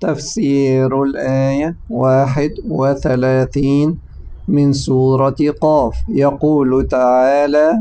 تفسير الآية 31 من سورة قاف. يقول تعالى: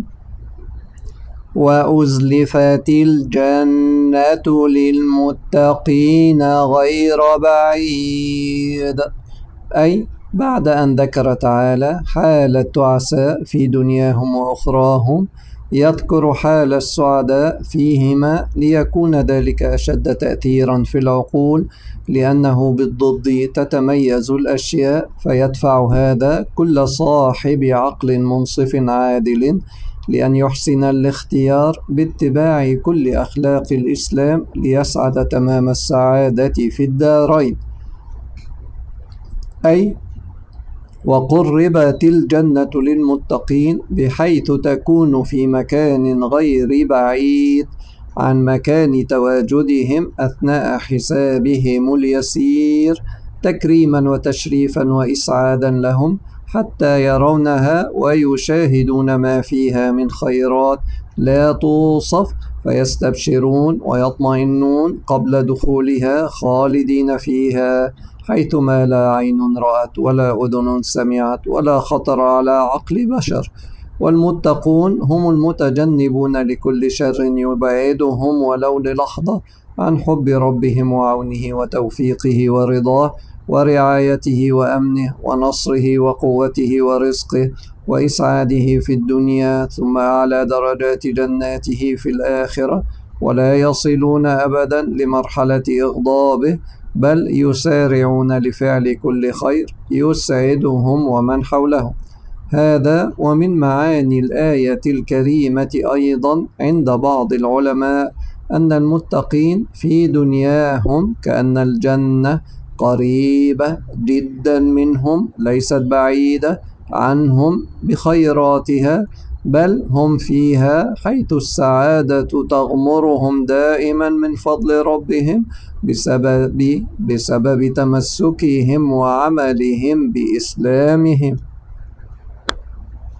وأزلفت الجنة للمتقين غير بعيد، أي بعد أن ذكر تعالى حال التعساء في دنياهم وأخراهم يذكر حال السعداء فيهما ليكون ذلك أشد تأثيرا في العقول، لأنه بالضد تتميز الأشياء، فيدفع هذا كل صاحب عقل منصف عادل لأن يحسن الاختيار باتباع كل أخلاق الإسلام ليسعد تمام السعادة في الدارين. أي وقربت الجنة للمتقين بحيث تكون في مكان غير بعيد عن مكان تواجدهم أثناء حسابهم اليسير، تكريما وتشريفا وإسعادا لهم حتى يرونها ويشاهدون ما فيها من خيرات لا توصف، فيستبشرون ويطمئنون قبل دخولها خالدين فيها، حيثما لا عين رأت ولا أذن سمعت ولا خطر على عقل بشر. والمتقون هم المتجنبون لكل شر يبعدهم ولو للحظة عن حب ربهم وعونه وتوفيقه ورضاه ورعايته وأمنه ونصره وقوته ورزقه وإسعاده في الدنيا، ثم أعلى درجات جناته في الآخرة، ولا يصلون أبدا لمرحلة إغضابه، بل يسارعون لفعل كل خير يسعدهم ومن حولهم. هذا ومن معاني الآية الكريمة أيضا عند بعض العلماء أن المتقين في دنياهم كأن الجنة قريبة جدا منهم، ليست بعيدة عنهم بخيراتها، بل هم فيها حيث السعادة تغمرهم دائما من فضل ربهم بسبب تمسكهم وعملهم بإسلامهم.